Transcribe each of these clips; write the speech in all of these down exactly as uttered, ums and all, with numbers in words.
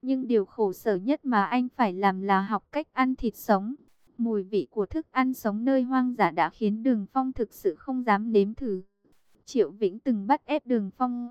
Nhưng điều khổ sở nhất mà anh phải làm là học cách ăn thịt sống. Mùi vị của thức ăn sống nơi hoang dã đã khiến Đường Phong thực sự không dám nếm thử. Triệu Vĩnh từng bắt ép Đường Phong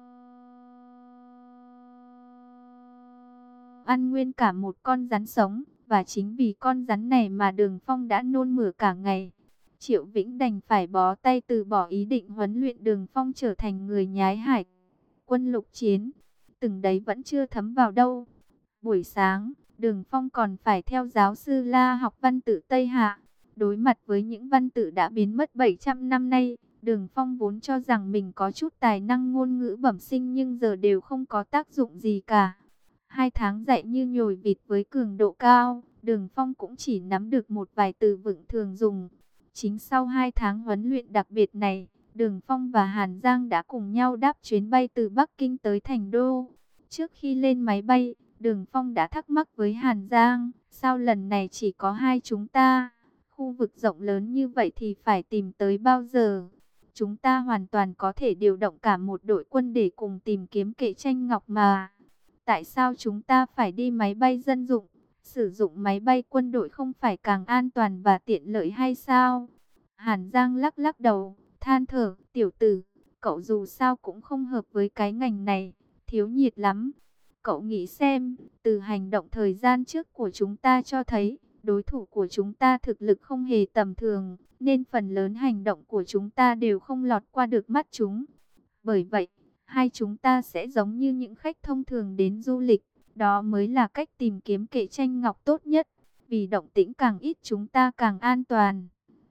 ăn nguyên cả một con rắn sống, và chính vì con rắn này mà Đường Phong đã nôn mửa cả ngày. Triệu Vĩnh đành phải bó tay từ bỏ ý định huấn luyện Đường Phong trở thành người nhái hải quân lục chiến. Từng đấy vẫn chưa thấm vào đâu. Buổi sáng, Đường Phong còn phải theo giáo sư La học văn tự Tây Hạ. Đối mặt với những văn tự đã biến mất bảy trăm năm nay, Đường Phong vốn cho rằng mình có chút tài năng ngôn ngữ bẩm sinh nhưng giờ đều không có tác dụng gì cả. Hai tháng dạy như nhồi vịt với cường độ cao, Đường Phong cũng chỉ nắm được một vài từ vựng thường dùng. Chính sau hai tháng huấn luyện đặc biệt này, Đường Phong và Hàn Giang đã cùng nhau đáp chuyến bay từ Bắc Kinh tới Thành Đô. Trước khi lên máy bay, Đường Phong đã thắc mắc với Hàn Giang, sao lần này chỉ có hai chúng ta? Khu vực rộng lớn như vậy thì phải tìm tới bao giờ? Chúng ta hoàn toàn có thể điều động cả một đội quân để cùng tìm kiếm Kệ Tranh Ngọc mà. Tại sao chúng ta phải đi máy bay dân dụng? Sử dụng máy bay quân đội không phải càng an toàn và tiện lợi hay sao? Hàn Giang lắc lắc đầu, than thở, tiểu tử, cậu dù sao cũng không hợp với cái ngành này, thiếu nhiệt lắm. Cậu nghĩ xem, từ hành động thời gian trước của chúng ta cho thấy, đối thủ của chúng ta thực lực không hề tầm thường, nên phần lớn hành động của chúng ta đều không lọt qua được mắt chúng. Bởi vậy, hai chúng ta sẽ giống như những khách thông thường đến du lịch, đó mới là cách tìm kiếm Kệ Tranh Ngọc tốt nhất, vì động tĩnh càng ít chúng ta càng an toàn.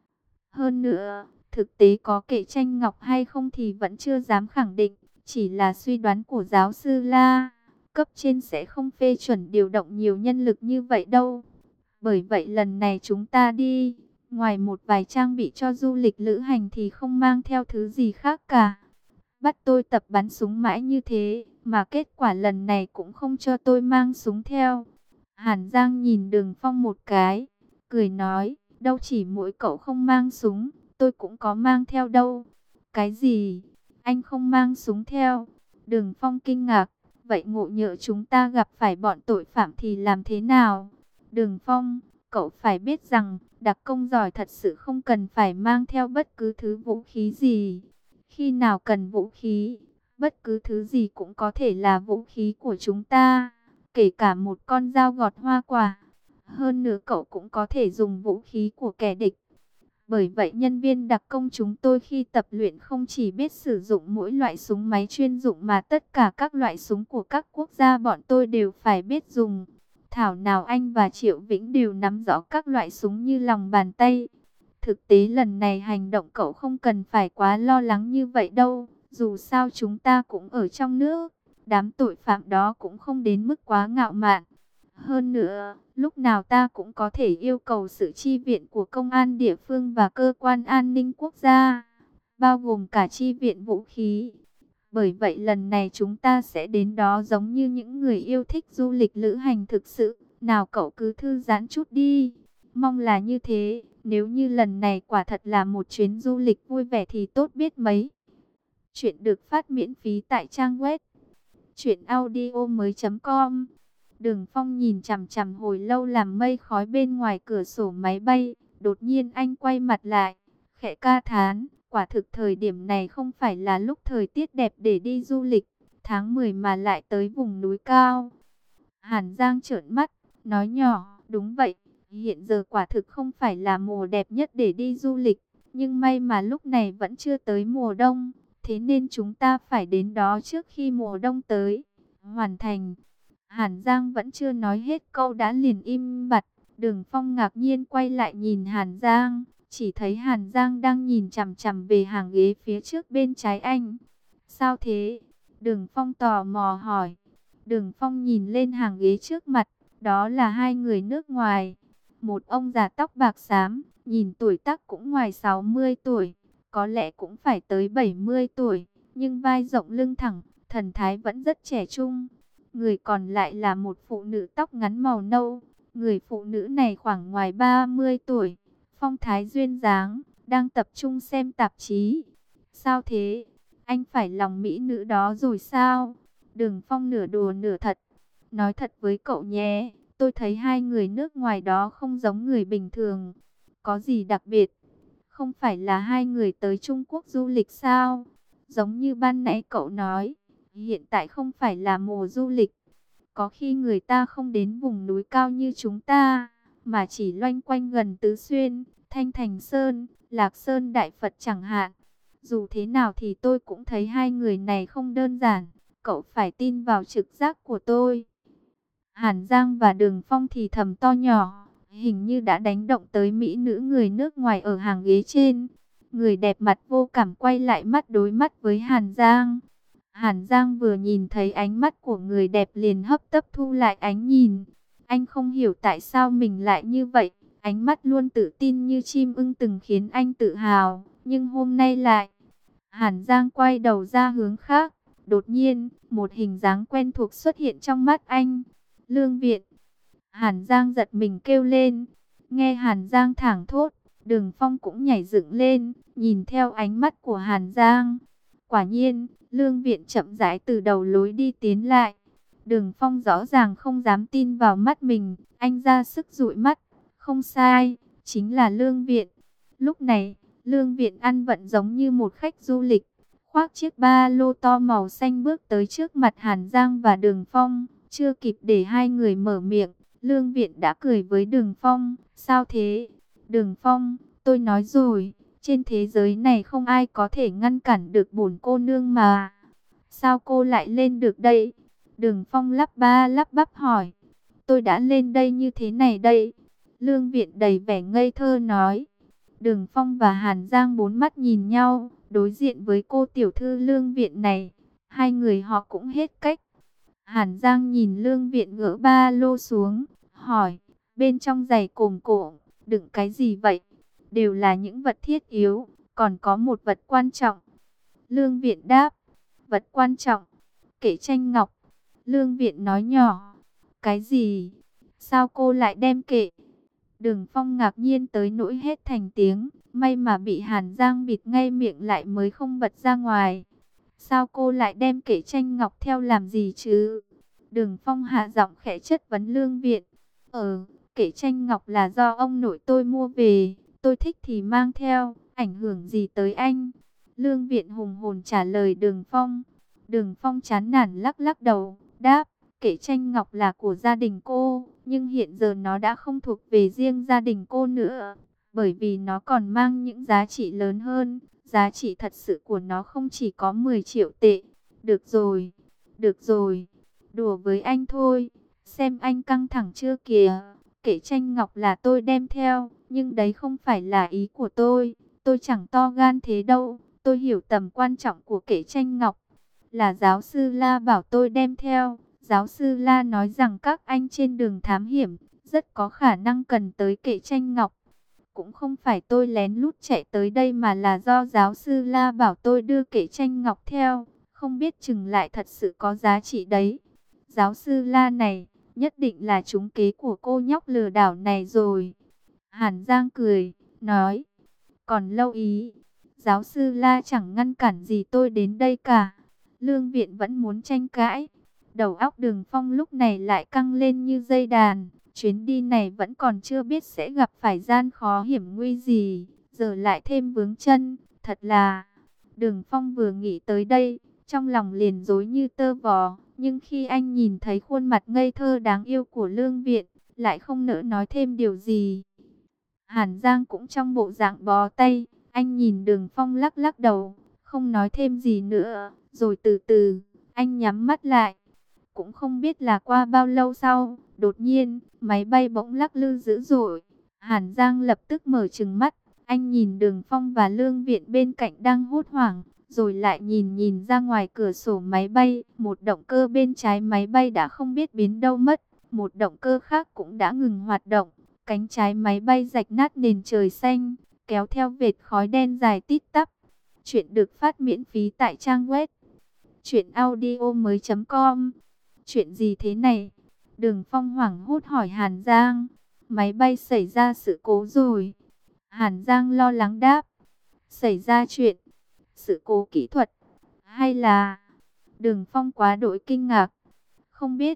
Hơn nữa, thực tế có Kệ Tranh Ngọc hay không thì vẫn chưa dám khẳng định, chỉ là suy đoán của giáo sư La. Cấp trên sẽ không phê chuẩn điều động nhiều nhân lực như vậy đâu. Bởi vậy lần này chúng ta đi, ngoài một vài trang bị cho du lịch lữ hành thì không mang theo thứ gì khác cả. Bắt tôi tập bắn súng mãi như thế, mà kết quả lần này cũng không cho tôi mang súng theo. Hàn Giang nhìn Đường Phong một cái, cười nói, đâu chỉ mỗi cậu không mang súng, tôi cũng có mang theo đâu. Cái gì? Anh không mang súng theo? Đường Phong kinh ngạc, vậy ngộ nhỡ chúng ta gặp phải bọn tội phạm thì làm thế nào? Đường Phong, cậu phải biết rằng, đặc công giỏi thật sự không cần phải mang theo bất cứ thứ vũ khí gì. Khi nào cần vũ khí, bất cứ thứ gì cũng có thể là vũ khí của chúng ta, kể cả một con dao gọt hoa quả. Hơn nữa cậu cũng có thể dùng vũ khí của kẻ địch. Bởi vậy nhân viên đặc công chúng tôi khi tập luyện không chỉ biết sử dụng mỗi loại súng máy chuyên dụng mà tất cả các loại súng của các quốc gia bọn tôi đều phải biết dùng. Thảo nào anh và Triệu Vĩnh đều nắm rõ các loại súng như lòng bàn tay. Thực tế lần này hành động cậu không cần phải quá lo lắng như vậy đâu. Dù sao chúng ta cũng ở trong nước, đám tội phạm đó cũng không đến mức quá ngạo mạn. Hơn nữa, lúc nào ta cũng có thể yêu cầu sự chi viện của công an địa phương và cơ quan an ninh quốc gia, bao gồm cả chi viện vũ khí. Bởi vậy lần này chúng ta sẽ đến đó giống như những người yêu thích du lịch lữ hành thực sự. Nào cậu cứ thư giãn chút đi. Mong là như thế, nếu như lần này quả thật là một chuyến du lịch vui vẻ thì tốt biết mấy. Chuyện được phát miễn phí tại trang web truyện audio mới chấm com. Đường Phong nhìn chằm chằm hồi lâu làm mây khói bên ngoài cửa sổ máy bay. Đột nhiên anh quay mặt lại, khẽ ca thán, quả thực thời điểm này không phải là lúc thời tiết đẹp để đi du lịch. Tháng mười mà lại tới vùng núi cao. Hàn Giang trợn mắt, nói nhỏ, đúng vậy, hiện giờ quả thực không phải là mùa đẹp nhất để đi du lịch. Nhưng may mà lúc này vẫn chưa tới mùa đông, thế nên chúng ta phải đến đó trước khi mùa đông tới. Hoàn thành. Hàn Giang vẫn chưa nói hết câu đã liền im bặt. Đường Phong ngạc nhiên quay lại nhìn Hàn Giang, chỉ thấy Hàn Giang đang nhìn chằm chằm về hàng ghế phía trước bên trái anh. Sao thế? Đường Phong tò mò hỏi. Đường Phong nhìn lên hàng ghế trước mặt, đó là hai người nước ngoài. Một ông già tóc bạc xám, nhìn tuổi tác cũng ngoài sáu mươi tuổi, có lẽ cũng phải tới bảy mươi tuổi, nhưng vai rộng lưng thẳng, thần thái vẫn rất trẻ trung. Người còn lại là một phụ nữ tóc ngắn màu nâu. Người phụ nữ này khoảng ngoài ba mươi tuổi, phong thái duyên dáng, đang tập trung xem tạp chí. Sao thế? Anh phải lòng mỹ nữ đó rồi sao? Đường Phong nửa đùa nửa thật. nói thật với cậu nhé, tôi thấy hai người nước ngoài đó không giống người bình thường. Có gì đặc biệt? Không phải là hai người tới Trung Quốc du lịch sao? Giống như ban nãy cậu nói, hiện tại không phải là mùa du lịch. Có khi người ta không đến vùng núi cao như chúng ta, mà chỉ loanh quanh gần Tứ Xuyên, Thanh Thành Sơn, Lạc Sơn Đại Phật chẳng hạn. Dù thế nào thì tôi cũng thấy hai người này không đơn giản. Cậu phải tin vào trực giác của tôi. Hàn Giang và Đường Phong thì thầm to nhỏ, hình như đã đánh động tới mỹ nữ người nước ngoài ở hàng ghế trên. Người đẹp mặt vô cảm quay lại mắt đối mắt với Hàn Giang. Hàn Giang vừa nhìn thấy ánh mắt của người đẹp liền hấp tấp thu lại ánh nhìn. Anh không hiểu tại sao mình lại như vậy. Ánh mắt luôn tự tin như chim ưng từng khiến anh tự hào. Nhưng hôm nay lại... Hàn Giang quay đầu ra hướng khác. Đột nhiên, một hình dáng quen thuộc xuất hiện trong mắt anh. Lương Viện. Hàn Giang giật mình kêu lên. Nghe Hàn Giang thảng thốt, Đường Phong cũng nhảy dựng lên, nhìn theo ánh mắt của Hàn Giang. Quả nhiên, Lương Viện chậm rãi từ đầu lối đi tiến lại. Đường Phong rõ ràng không dám tin vào mắt mình, anh ra sức dụi mắt. Không sai, chính là Lương Viện. Lúc này, Lương Viện ăn vận giống như một khách du lịch, khoác chiếc ba lô to màu xanh bước tới trước mặt Hàn Giang và Đường Phong. Chưa kịp để hai người mở miệng, Lương Viện đã cười với Đường Phong. Sao thế? Đường Phong, tôi nói rồi, trên thế giới này không ai có thể ngăn cản được bổn cô nương mà. Sao cô lại lên được đây? Đường Phong lắp ba lắp bắp hỏi. Tôi đã lên đây như thế này đây. Lương Viện đầy vẻ ngây thơ nói. Đường Phong và Hàn Giang bốn mắt nhìn nhau, đối diện với cô tiểu thư Lương Viện này. Hai người họ cũng hết cách. Hàn Giang nhìn Lương Viện gỡ ba lô xuống, hỏi, bên trong giày cồm cổ, đựng cái gì vậy? Đều là những vật thiết yếu, còn có một vật quan trọng. Lương Viện đáp, vật quan trọng, kệ tranh ngọc. Lương Viện nói nhỏ, cái gì? Sao cô lại đem kệ? Đường Phong ngạc nhiên tới nỗi hết thành tiếng, may mà bị Hàn Giang bịt ngay miệng lại mới không bật ra ngoài. Sao cô lại đem kệ tranh ngọc theo làm gì chứ? Đường Phong hạ giọng khẽ chất vấn Lương Viện. Ờ, kệ tranh ngọc là do ông nội tôi mua về, tôi thích thì mang theo, ảnh hưởng gì tới anh? Lương Viện hùng hồn trả lời Đường Phong. Đường Phong chán nản lắc lắc đầu, đáp, kệ tranh ngọc là của gia đình cô, nhưng hiện giờ nó đã không thuộc về riêng gia đình cô nữa, bởi vì nó còn mang những giá trị lớn hơn. Giá trị thật sự của nó không chỉ có mười triệu tệ. Được rồi, được rồi, đùa với anh thôi, xem anh căng thẳng chưa kìa. Kệ tranh ngọc là tôi đem theo, nhưng đấy không phải là ý của tôi. Tôi chẳng to gan thế đâu, tôi hiểu tầm quan trọng của kệ tranh ngọc. Là giáo sư La bảo tôi đem theo. Giáo sư La nói rằng các anh trên đường thám hiểm, rất có khả năng cần tới kệ tranh ngọc. Cũng không phải tôi lén lút chạy tới đây mà là do giáo sư La bảo tôi đưa kệ tranh ngọc theo. Không biết chừng lại thật sự có giá trị đấy. Giáo sư La này, nhất định là trúng kế của cô nhóc lừa đảo này rồi. Hàn Giang cười, nói, còn lâu ý. Giáo sư La chẳng ngăn cản gì tôi đến đây cả. Lương Viện vẫn muốn tranh cãi. Đầu óc Đường Phong lúc này lại căng lên như dây đàn. Chuyến đi này vẫn còn chưa biết sẽ gặp phải gian khó hiểm nguy gì, giờ lại thêm vướng chân, thật là... Đường Phong vừa nghĩ tới đây, trong lòng liền rối như tơ vò, nhưng khi anh nhìn thấy khuôn mặt ngây thơ đáng yêu của Lương Viện, lại không nỡ nói thêm điều gì. Hàn Giang cũng trong bộ dạng bó tay, anh nhìn Đường Phong lắc lắc đầu, không nói thêm gì nữa, rồi từ từ, anh nhắm mắt lại. Cũng không biết là qua bao lâu sau, đột nhiên, máy bay bỗng lắc lư dữ dội. Hàn Giang lập tức mở trừng mắt, anh nhìn Đường Phong và Lương Viện bên cạnh đang hốt hoảng, rồi lại nhìn nhìn ra ngoài cửa sổ máy bay. Một động cơ bên trái máy bay đã không biết biến đâu mất, một động cơ khác cũng đã ngừng hoạt động. Cánh trái máy bay rạch nát nền trời xanh, kéo theo vệt khói đen dài tít tắp. Chuyện được phát miễn phí tại trang web truyện audio mới chấm com. Chuyện gì thế này? Đường Phong hoảng hốt hỏi Hàn Giang. Máy bay xảy ra sự cố rồi. Hàn Giang lo lắng đáp. Xảy ra chuyện, sự cố kỹ thuật, hay là... Đường Phong quá đỗi kinh ngạc. Không biết.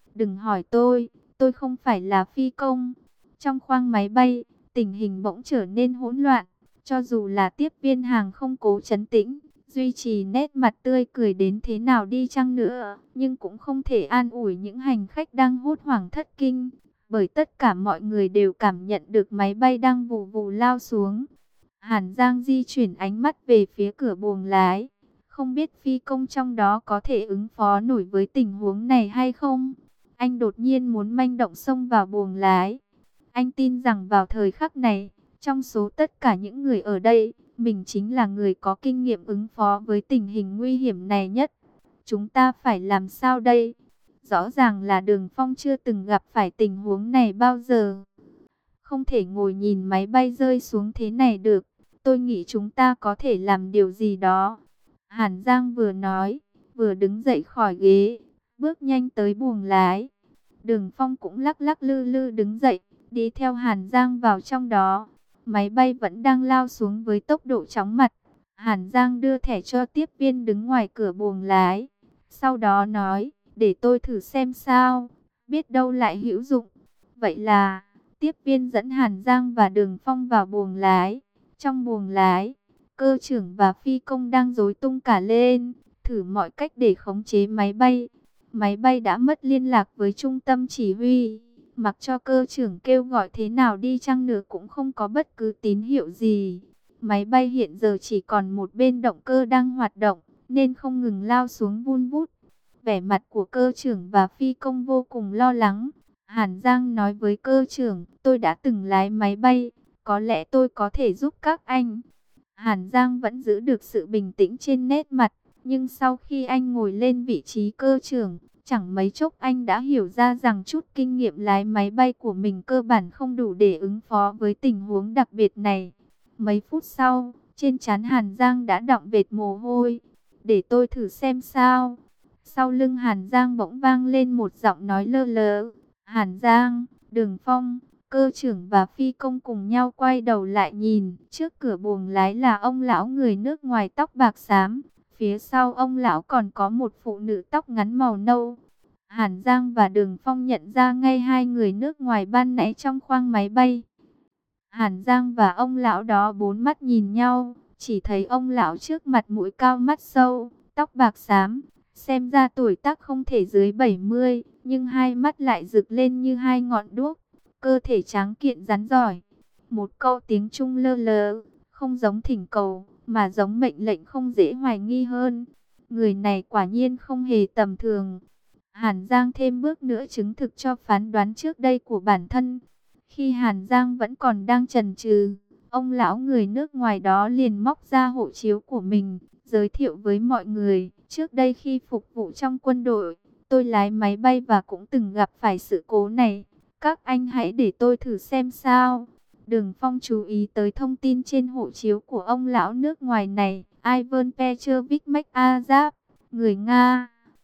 Đừng hỏi tôi, tôi không phải là phi công. Trong khoang máy bay, tình hình bỗng trở nên hỗn loạn. Cho dù là tiếp viên hàng không cố trấn tĩnh, duy trì nét mặt tươi cười đến thế nào đi chăng nữa, nhưng cũng không thể an ủi những hành khách đang hốt hoảng thất kinh. Bởi tất cả mọi người đều cảm nhận được máy bay đang vù vù lao xuống. Hàn Giang di chuyển ánh mắt về phía cửa buồng lái. Không biết phi công trong đó có thể ứng phó nổi với tình huống này hay không? Anh đột nhiên muốn manh động xông vào buồng lái. Anh tin rằng vào thời khắc này, trong số tất cả những người ở đây, mình chính là người có kinh nghiệm ứng phó với tình hình nguy hiểm này nhất. Chúng ta phải làm sao đây? Rõ ràng là Đường Phong chưa từng gặp phải tình huống này bao giờ. Không thể ngồi nhìn máy bay rơi xuống thế này được. Tôi nghĩ chúng ta có thể làm điều gì đó. Hàn Giang vừa nói, vừa đứng dậy khỏi ghế, bước nhanh tới buồng lái. Đường Phong cũng lắc lắc lư lư đứng dậy, đi theo Hàn Giang vào trong đó. Máy bay vẫn đang lao xuống với tốc độ chóng mặt. Hàn Giang đưa thẻ cho tiếp viên đứng ngoài cửa buồng lái. Sau đó nói, để tôi thử xem sao, biết đâu lại hữu dụng. Vậy là, tiếp viên dẫn Hàn Giang và Đường Phong vào buồng lái. Trong buồng lái, cơ trưởng và phi công đang rối tung cả lên, thử mọi cách để khống chế máy bay. Máy bay đã mất liên lạc với trung tâm chỉ huy. Mặc cho cơ trưởng kêu gọi thế nào đi chăng nữa cũng không có bất cứ tín hiệu gì. Máy bay hiện giờ chỉ còn một bên động cơ đang hoạt động, nên không ngừng lao xuống vun vút. Vẻ mặt của cơ trưởng và phi công vô cùng lo lắng. Hàn Giang nói với cơ trưởng, tôi đã từng lái máy bay, có lẽ tôi có thể giúp các anh. Hàn Giang vẫn giữ được sự bình tĩnh trên nét mặt, nhưng sau khi anh ngồi lên vị trí cơ trưởng, chẳng mấy chốc anh đã hiểu ra rằng chút kinh nghiệm lái máy bay của mình cơ bản không đủ để ứng phó với tình huống đặc biệt này. Mấy phút sau, trên trán Hàn Giang đã đọng vệt mồ hôi. Để tôi thử xem sao. Sau lưng Hàn Giang bỗng vang lên một giọng nói lơ lớ. Hàn Giang, Đường Phong, cơ trưởng và phi công cùng nhau quay đầu lại nhìn. Trước cửa buồng lái là ông lão người nước ngoài tóc bạc xám. Phía sau ông lão còn có một phụ nữ tóc ngắn màu nâu. Hàn Giang và Đường Phong nhận ra ngay hai người nước ngoài ban nãy trong khoang máy bay. Hàn Giang và ông lão đó bốn mắt nhìn nhau, chỉ thấy ông lão trước mặt mũi cao mắt sâu, tóc bạc xám, xem ra tuổi tác không thể dưới bảy mươi, nhưng hai mắt lại rực lên như hai ngọn đuốc, cơ thể tráng kiện rắn giỏi. Một câu tiếng Trung lơ lớ, không giống thỉnh cầu, mà giống mệnh lệnh không dễ hoài nghi hơn. Người này quả nhiên không hề tầm thường. Hàn Giang thêm bước nữa chứng thực cho phán đoán trước đây của bản thân. Khi Hàn Giang vẫn còn đang chần chừ, ông lão người nước ngoài đó liền móc ra hộ chiếu của mình, giới thiệu với mọi người. Trước đây khi phục vụ trong quân đội, tôi lái máy bay và cũng từng gặp phải sự cố này. Các anh hãy để tôi thử xem sao. Đường Phong chú ý tới thông tin trên hộ chiếu của ông lão nước ngoài này. Ivan Petrovich McAzap, người Nga.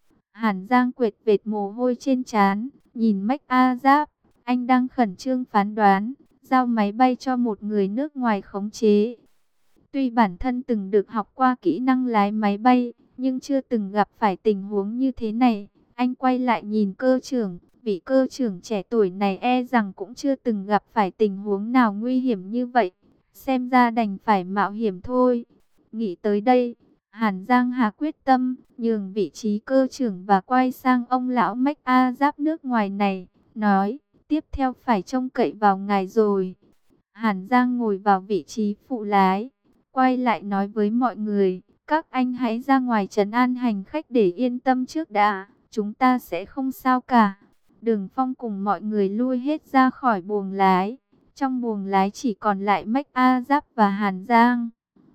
Hàn Giang quệt vệt mồ hôi trên trán, nhìn McAzap. Anh đang khẩn trương phán đoán, giao máy bay cho một người nước ngoài khống chế. Tuy bản thân từng được học qua kỹ năng lái máy bay, nhưng chưa từng gặp phải tình huống như thế này. Anh quay lại nhìn cơ trưởng, vị cơ trưởng trẻ tuổi này e rằng cũng chưa từng gặp phải tình huống nào nguy hiểm như vậy. Xem ra đành phải mạo hiểm thôi. Nghĩ tới đây, Hàn Giang hà quyết tâm, nhường vị trí cơ trưởng và quay sang ông lão McAzap nước ngoài này, nói, tiếp theo phải trông cậy vào ngài rồi. Hàn Giang ngồi vào vị trí phụ lái, quay lại nói với mọi người, các anh hãy ra ngoài trấn an hành khách để yên tâm trước đã, chúng ta sẽ không sao cả. Đường Phong cùng mọi người lui hết ra khỏi buồng lái, trong buồng lái chỉ còn lại McAzap và Hàn Giang.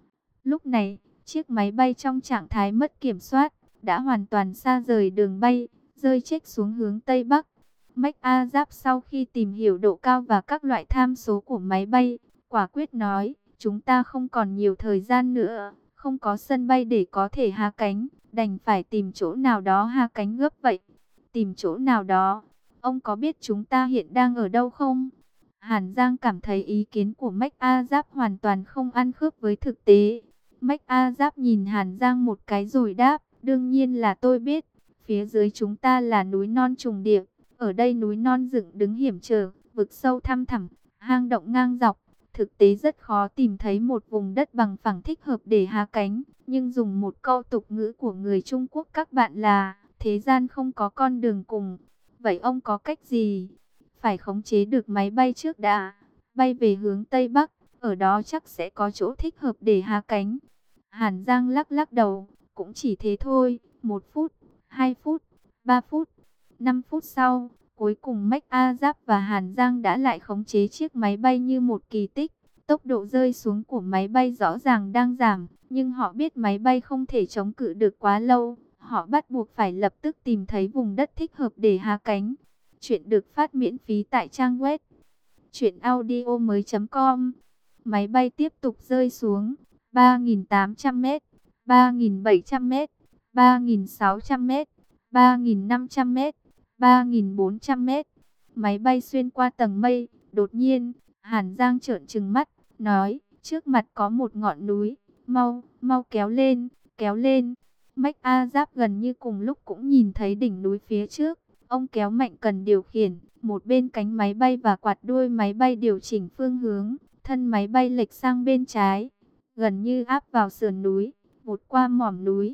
Lúc này, chiếc máy bay trong trạng thái mất kiểm soát, đã hoàn toàn xa rời đường bay, rơi chếch xuống hướng Tây Bắc. McAzap sau khi tìm hiểu độ cao và các loại tham số của máy bay, quả quyết nói, chúng ta không còn nhiều thời gian nữa, không có sân bay để có thể hạ cánh, đành phải tìm chỗ nào đó hạ cánh gấp vậy. Tìm chỗ nào đó, ông có biết chúng ta hiện đang ở đâu không? Hàn Giang cảm thấy ý kiến của McAzap hoàn toàn không ăn khớp với thực tế. McAzap nhìn Hàn Giang một cái rồi đáp, đương nhiên là tôi biết, phía dưới chúng ta là núi non trùng điệp. Ở đây núi non dựng đứng hiểm trở, vực sâu thăm thẳm, hang động ngang dọc. Thực tế rất khó tìm thấy một vùng đất bằng phẳng thích hợp để hạ cánh. Nhưng dùng một câu tục ngữ của người Trung Quốc các bạn là, thế gian không có con đường cùng. Vậy ông có cách gì? Phải khống chế được máy bay trước đã. Bay về hướng Tây Bắc, ở đó chắc sẽ có chỗ thích hợp để hạ cánh. Hàn Giang lắc lắc đầu, cũng chỉ thế thôi. Một phút, hai phút, ba phút, năm phút sau, cuối cùng Mách A Giáp và Hàn Giang đã lại khống chế chiếc máy bay như một kỳ tích. Tốc độ rơi xuống của máy bay rõ ràng đang giảm, nhưng họ biết máy bay không thể chống cự được quá lâu. Họ bắt buộc phải lập tức tìm thấy vùng đất thích hợp để hạ cánh. Chuyện được phát miễn phí tại trang web truyện audio mới chấm com. Máy bay tiếp tục rơi xuống ba nghìn tám trăm mét, ba nghìn bảy trăm mét, ba nghìn sáu trăm mét, ba nghìn năm trăm mét, ba nghìn bốn trăm mét. Máy bay xuyên qua tầng mây. Đột nhiên, Hàn Giang trợn trừng mắt, nói, trước mặt có một ngọn núi, mau, mau kéo lên, kéo lên. Mách A Giáp gần như cùng lúc cũng nhìn thấy đỉnh núi phía trước. Ông kéo mạnh cần điều khiển, một bên cánh máy bay và quạt đuôi máy bay điều chỉnh phương hướng, thân máy bay lệch sang bên trái, gần như áp vào sườn núi, vụt qua mỏm núi.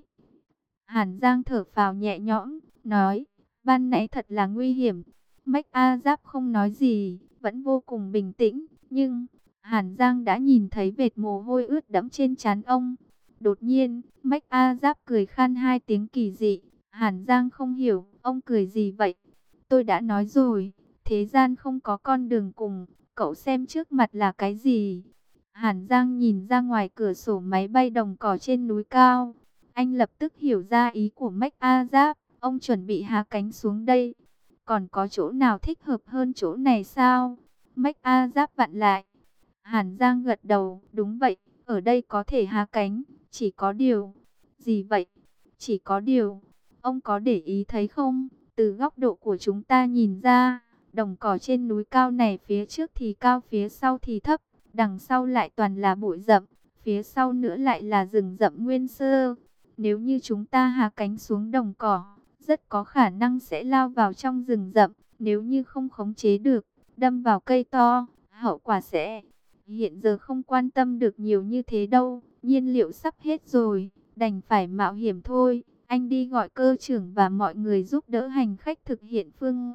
Hàn Giang thở phào nhẹ nhõm, nói, ban nãy thật là nguy hiểm. Mách A Giáp không nói gì, vẫn vô cùng bình tĩnh, nhưng Hàn Giang đã nhìn thấy vệt mồ hôi ướt đẫm trên trán ông. Đột nhiên, Mách A Giáp cười khan hai tiếng kỳ dị. Hàn Giang không hiểu, ông cười gì vậy? Tôi đã nói rồi, thế gian không có con đường cùng, cậu xem trước mặt là cái gì? Hàn Giang nhìn ra ngoài cửa sổ máy bay đồng cỏ trên núi cao. Anh lập tức hiểu ra ý của Mách A Giáp, ông chuẩn bị hạ cánh xuống đây. Còn có chỗ nào thích hợp hơn chỗ này sao? Mách A Giáp vặn lại. Hàn Giang gật đầu, đúng vậy, ở đây có thể hạ cánh, chỉ có điều. Gì vậy? Chỉ có điều. Ông có để ý thấy không? Từ góc độ của chúng ta nhìn ra, đồng cỏ trên núi cao này phía trước thì cao, phía sau thì thấp, đằng sau lại toàn là bụi rậm, phía sau nữa lại là rừng rậm nguyên sơ. Nếu như chúng ta hạ cánh xuống đồng cỏ, rất có khả năng sẽ lao vào trong rừng rậm. Nếu như không khống chế được, đâm vào cây to, hậu quả sẽ... Hiện giờ không quan tâm được nhiều như thế đâu, nhiên liệu sắp hết rồi, đành phải mạo hiểm thôi. Anh đi gọi cơ trưởng và mọi người giúp đỡ hành khách thực hiện phương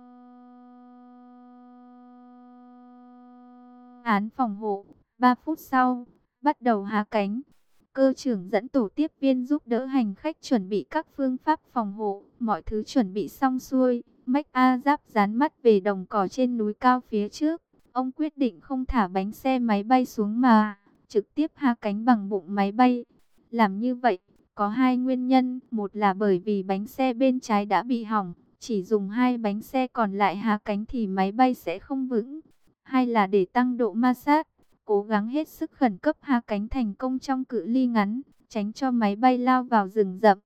án phòng hộ. ba phút sau, bắt đầu hạ cánh. Cơ trưởng dẫn tổ tiếp viên giúp đỡ hành khách chuẩn bị các phương pháp phòng hộ. Mọi thứ chuẩn bị xong xuôi. Mách A Giáp dán mắt về đồng cỏ trên núi cao phía trước. Ông quyết định không thả bánh xe máy bay xuống mà trực tiếp hạ cánh bằng bụng máy bay. Làm như vậy có hai nguyên nhân. Một là bởi vì bánh xe bên trái đã bị hỏng. Chỉ dùng hai bánh xe còn lại hạ cánh thì máy bay sẽ không vững. Hai là để tăng độ ma sát. Cố gắng hết sức khẩn cấp hạ cánh thành công trong cự ly ngắn, tránh cho máy bay lao vào rừng rậm.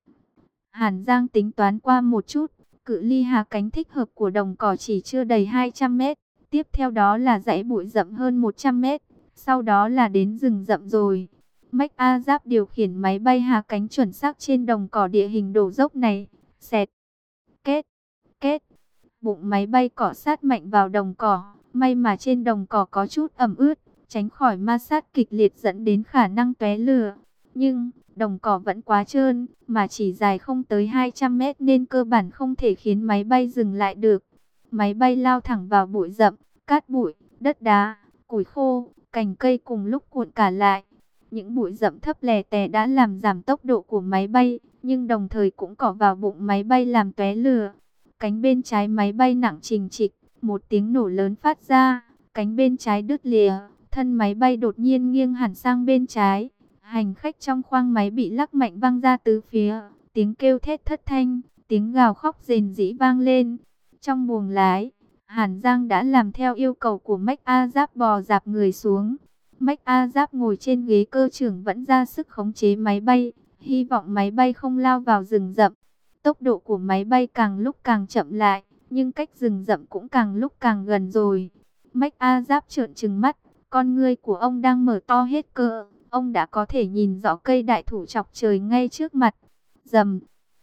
Hàn Giang tính toán qua một chút, cự ly hạ cánh thích hợp của đồng cỏ chỉ chưa đầy hai trăm mét. Tiếp theo đó là dãy bụi rậm hơn một trăm mét, sau đó là đến rừng rậm rồi. Mách A Giáp điều khiển máy bay hạ cánh chuẩn xác trên đồng cỏ địa hình đổ dốc này. Xẹt, kết, kết, bụng máy bay cọ sát mạnh vào đồng cỏ. May mà trên đồng cỏ có chút ẩm ướt, tránh khỏi ma sát kịch liệt dẫn đến khả năng tóe lửa. Nhưng đồng cỏ vẫn quá trơn, mà chỉ dài không tới hai trăm mét nên cơ bản không thể khiến máy bay dừng lại được. Máy bay lao thẳng vào bụi rậm, cát bụi, đất đá, củi khô, cành cây cùng lúc cuộn cả lại. Những bụi rậm thấp lè tè đã làm giảm tốc độ của máy bay, nhưng đồng thời cũng cọ vào bụng máy bay làm tóe lửa. Cánh bên trái máy bay nặng trình trịch, một tiếng nổ lớn phát ra, cánh bên trái đứt lìa, thân máy bay đột nhiên nghiêng hẳn sang bên trái. Hành khách trong khoang máy bị lắc mạnh văng ra tứ phía, tiếng kêu thét thất thanh, tiếng gào khóc rền rĩ vang lên. Trong buồng lái, Hàn Giang đã làm theo yêu cầu của Mách A Giáp bò dạp người xuống. Mách A Giáp ngồi trên ghế cơ trưởng vẫn ra sức khống chế máy bay, hy vọng máy bay không lao vào rừng rậm. Tốc độ của máy bay càng lúc càng chậm lại, nhưng cách rừng rậm cũng càng lúc càng gần rồi. Mách A Giáp trợn trừng mắt, con ngươi của ông đang mở to hết cỡ. Ông đã có thể nhìn rõ cây đại thụ chọc trời ngay trước mặt. Rầm,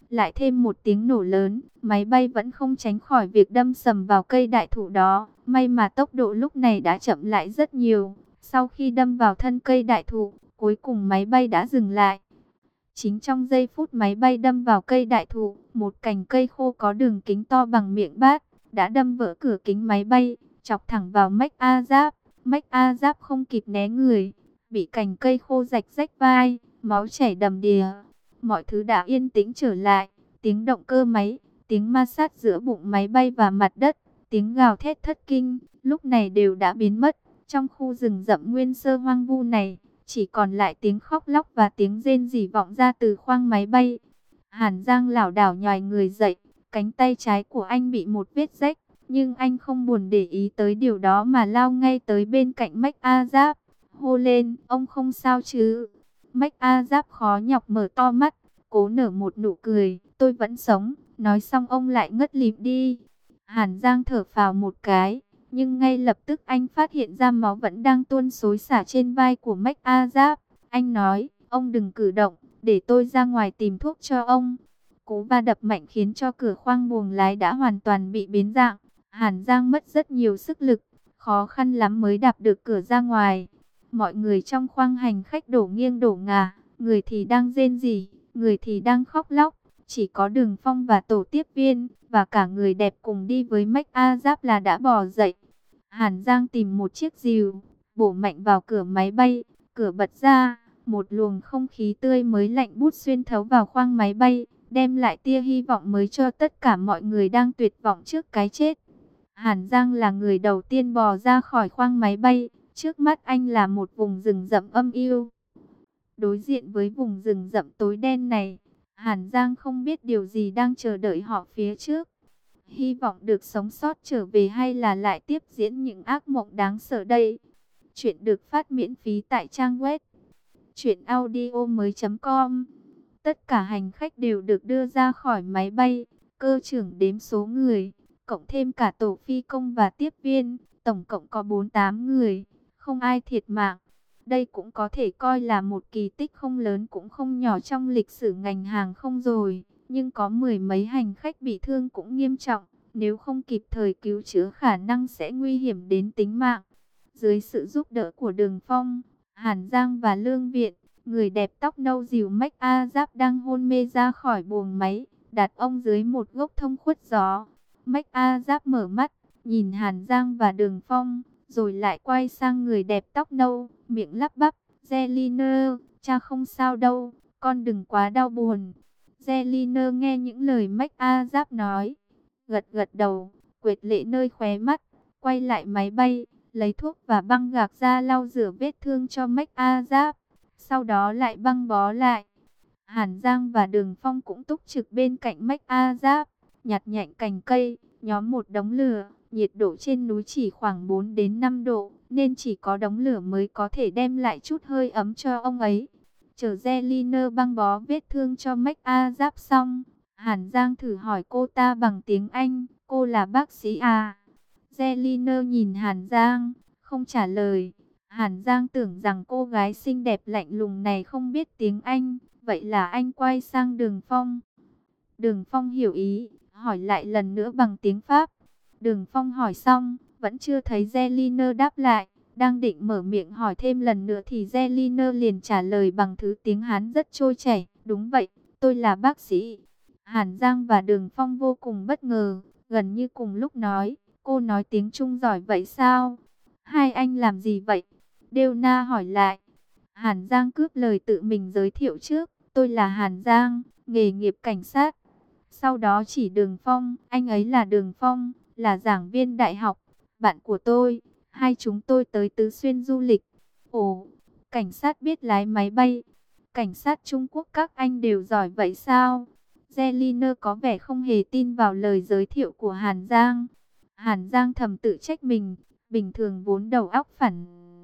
lại thêm một tiếng nổ lớn, máy bay vẫn không tránh khỏi việc đâm sầm vào cây đại thụ đó. May mà tốc độ lúc này đã chậm lại rất nhiều. Sau khi đâm vào thân cây đại thụ, cuối cùng máy bay đã dừng lại. Chính trong giây phút máy bay đâm vào cây đại thụ, một cành cây khô có đường kính to bằng miệng bát, đã đâm vỡ cửa kính máy bay, chọc thẳng vào Mách A Giáp. Mách A Giáp không kịp né người, bị cành cây khô rạch rách vai, máu chảy đầm đìa. Mọi thứ đã yên tĩnh trở lại, tiếng động cơ máy, tiếng ma sát giữa bụng máy bay và mặt đất, tiếng gào thét thất kinh, lúc này đều đã biến mất. Trong khu rừng rậm nguyên sơ hoang vu này, chỉ còn lại tiếng khóc lóc và tiếng rên rỉ vọng ra từ khoang máy bay. Hàn Giang lảo đảo nhòi người dậy, cánh tay trái của anh bị một vết rách, nhưng anh không buồn để ý tới điều đó mà lao ngay tới bên cạnh Mách A Giáp, hô lên, ông không sao chứ? Mách A Giáp khó nhọc mở to mắt, cố nở một nụ cười, tôi vẫn sống. Nói xong ông lại ngất lịm đi. Hàn Giang thở phào một cái, nhưng ngay lập tức anh phát hiện ra máu vẫn đang tuôn xối xả trên vai của Mách A Giáp. Anh nói, ông đừng cử động, để tôi ra ngoài tìm thuốc cho ông. Cú va đập mạnh khiến cho cửa khoang buồng lái đã hoàn toàn bị biến dạng. Hàn Giang mất rất nhiều sức lực, khó khăn lắm mới đạp được cửa ra ngoài. Mọi người trong khoang hành khách đổ nghiêng đổ ngả, người thì đang rên rỉ, người thì đang khóc lóc. Chỉ có Đường Phong và tổ tiếp viên, và cả người đẹp cùng đi với Mách A Giáp là đã bò dậy. Hàn Giang tìm một chiếc rìu, bổ mạnh vào cửa máy bay, cửa bật ra, một luồng không khí tươi mới lạnh buốt xuyên thấu vào khoang máy bay, đem lại tia hy vọng mới cho tất cả mọi người đang tuyệt vọng trước cái chết. Hàn Giang là người đầu tiên bò ra khỏi khoang máy bay, trước mắt anh là một vùng rừng rậm âm u. Đối diện với vùng rừng rậm tối đen này, Hàn Giang không biết điều gì đang chờ đợi họ phía trước. Hy vọng được sống sót trở về hay là lại tiếp diễn những ác mộng đáng sợ đây. Chuyện được phát miễn phí tại trang web truyện audio mới chấm com. Tất cả hành khách đều được đưa ra khỏi máy bay. Cơ trưởng đếm số người, cộng thêm cả tổ phi công và tiếp viên, tổng cộng có bốn mươi tám người, không ai thiệt mạng. Đây cũng có thể coi là một kỳ tích không lớn cũng không nhỏ trong lịch sử ngành hàng không rồi. Nhưng có mười mấy hành khách bị thương cũng nghiêm trọng. Nếu không kịp thời cứu chữa khả năng sẽ nguy hiểm đến tính mạng. Dưới sự giúp đỡ của Đường Phong, Hàn Giang và Lương Viện, người đẹp tóc nâu dìu Mách A Giáp đang hôn mê ra khỏi buồng máy, đặt ông dưới một gốc thông khuất gió. Mách A Giáp mở mắt, nhìn Hàn Giang và Đường Phong, rồi lại quay sang người đẹp tóc nâu, miệng lắp bắp, Zeliner, cha không sao đâu, con đừng quá đau buồn. Zeliner nghe những lời Mách A Giáp nói, gật gật đầu, quệt lệ nơi khóe mắt, quay lại máy bay, lấy thuốc và băng gạc ra lau rửa vết thương cho Mách A Giáp, sau đó lại băng bó lại. Hàn Giang và Đường Phong cũng túc trực bên cạnh Mách A Giáp, nhặt nhạnh cành cây, nhóm một đống lửa. Nhiệt độ trên núi chỉ khoảng bốn đến năm độ, nên chỉ có đống lửa mới có thể đem lại chút hơi ấm cho ông ấy. Chờ Zeliner băng bó vết thương cho Mách A Giáp xong, Hàn Giang thử hỏi cô ta bằng tiếng Anh, cô là bác sĩ à? Zeliner nhìn Hàn Giang, không trả lời. Hàn Giang tưởng rằng cô gái xinh đẹp lạnh lùng này không biết tiếng Anh, vậy là anh quay sang Đường Phong. Đường Phong hiểu ý, hỏi lại lần nữa bằng tiếng Pháp. Đường Phong hỏi xong, vẫn chưa thấy Zeliner đáp lại. Đang định mở miệng hỏi thêm lần nữa thì Zeliner liền trả lời bằng thứ tiếng Hán rất trôi chảy. Đúng vậy, tôi là bác sĩ. Hàn Giang và Đường Phong vô cùng bất ngờ, gần như cùng lúc nói. Cô nói tiếng Trung giỏi vậy sao? Hai anh làm gì vậy? Delna hỏi lại. Hàn Giang cướp lời tự mình giới thiệu trước. Tôi là Hàn Giang, nghề nghiệp cảnh sát. Sau đó chỉ Đường Phong, anh ấy là Đường Phong, là giảng viên đại học, bạn của tôi. Hai chúng tôi tới Tứ Xuyên du lịch. Ồ, cảnh sát biết lái máy bay. Cảnh sát Trung Quốc các anh đều giỏi vậy sao? Zeliner có vẻ không hề tin vào lời giới thiệu của Hàn Giang. Hàn Giang thầm tự trách mình, bình thường vốn đầu óc phản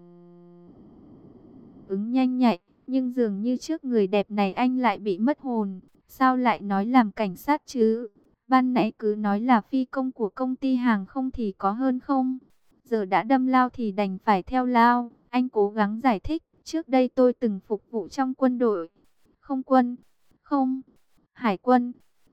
ứng nhanh nhạy, nhưng dường như trước người đẹp này anh lại bị mất hồn. Sao lại nói làm cảnh sát chứ? Ban nãy cứ nói là phi công của công ty hàng không thì có hơn không? Giờ đã đâm lao thì đành phải theo lao. Anh cố gắng giải thích, trước đây tôi từng phục vụ trong quân đội. Không quân, không, hải quân.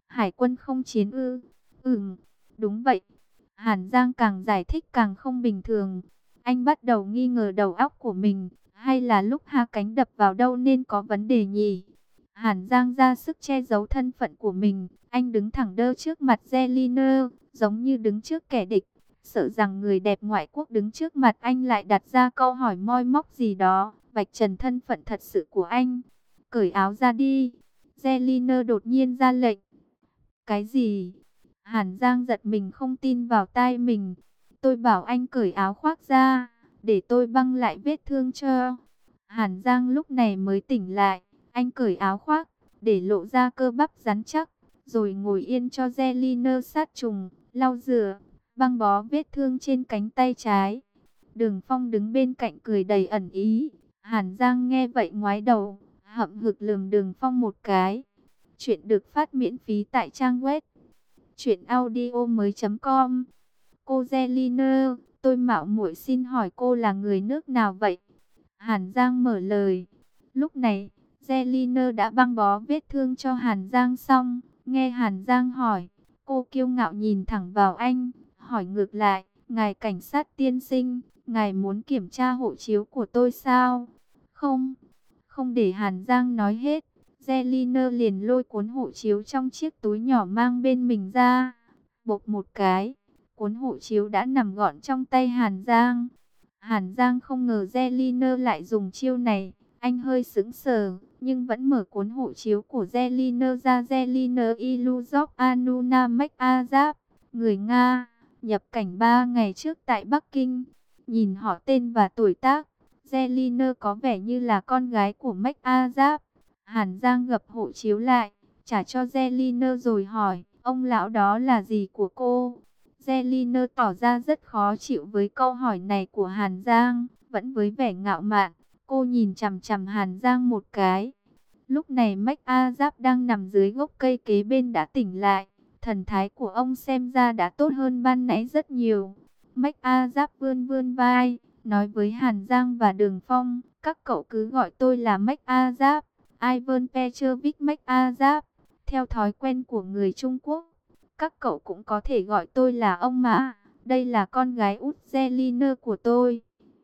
Hải quân không chiến ư? Ừm, đúng vậy. Hàn Giang càng giải thích càng không bình thường. Anh bắt đầu nghi ngờ đầu óc của mình, hay là lúc hạ cánh đập vào đâu nên có vấn đề nhỉ? Hàn Giang ra sức che giấu thân phận của mình. Anh đứng thẳng đơ trước mặt Zeliner, giống như đứng trước kẻ địch. Sợ rằng người đẹp ngoại quốc đứng trước mặt anh lại đặt ra câu hỏi moi móc gì đó, vạch trần thân phận thật sự của anh. Cởi áo ra đi. Zeliner đột nhiên ra lệnh. Cái gì? Hàn Giang giật mình không tin vào tai mình. Tôi bảo anh cởi áo khoác ra, để tôi băng lại vết thương cho. Hàn Giang lúc này mới tỉnh lại. Anh cởi áo khoác, để lộ ra cơ bắp rắn chắc, rồi ngồi yên cho Zeliner sát trùng, lau rửa, băng bó vết thương trên cánh tay trái. Đường Phong đứng bên cạnh cười đầy ẩn ý. Hàn Giang nghe vậy ngoái đầu, hậm hực lườm Đường Phong một cái. Chuyện được phát miễn phí tại trang web truyện audio mới chấm com. Cô Zeliner, tôi mạo muội xin hỏi cô là người nước nào vậy? Hàn Giang mở lời. Lúc này, Zeliner đã băng bó vết thương cho Hàn Giang xong. Nghe Hàn Giang hỏi, cô kiêu ngạo nhìn thẳng vào anh, hỏi ngược lại, ngài cảnh sát tiên sinh, ngài muốn kiểm tra hộ chiếu của tôi sao? Không, không để Hàn Giang nói hết. Zeliner liền lôi cuốn hộ chiếu trong chiếc túi nhỏ mang bên mình ra. Bộp một cái, cuốn hộ chiếu đã nằm gọn trong tay Hàn Giang. Hàn Giang không ngờ Zeliner lại dùng chiêu này. Anh hơi sững sờ, nhưng vẫn mở cuốn hộ chiếu của Zeliner ra. Zeliner Iluzov Anuna Mekazap, người Nga, nhập cảnh ba ngày trước tại Bắc Kinh. Nhìn họ tên và tuổi tác, Zeliner có vẻ như là con gái của Mekazap. Hàn Giang gập hộ chiếu lại, trả cho Zeliner rồi hỏi, ông lão đó là gì của cô? Zeliner tỏ ra rất khó chịu với câu hỏi này của Hàn Giang, vẫn với vẻ ngạo mạn. Cô nhìn chằm chằm Hàn Giang một cái. Lúc này Mekazap đang nằm dưới gốc cây kế bên đã tỉnh lại. Thần thái của ông xem ra đã tốt hơn ban nãy rất nhiều. Mekazap vươn vươn vai, nói với Hàn Giang và Đường Phong, các cậu cứ gọi tôi là Mekazap. Ivan Petrovich Mekazap, theo thói quen của người Trung Quốc, các cậu cũng có thể gọi tôi là ông mà. Đây là con gái út Zeliner của tôi.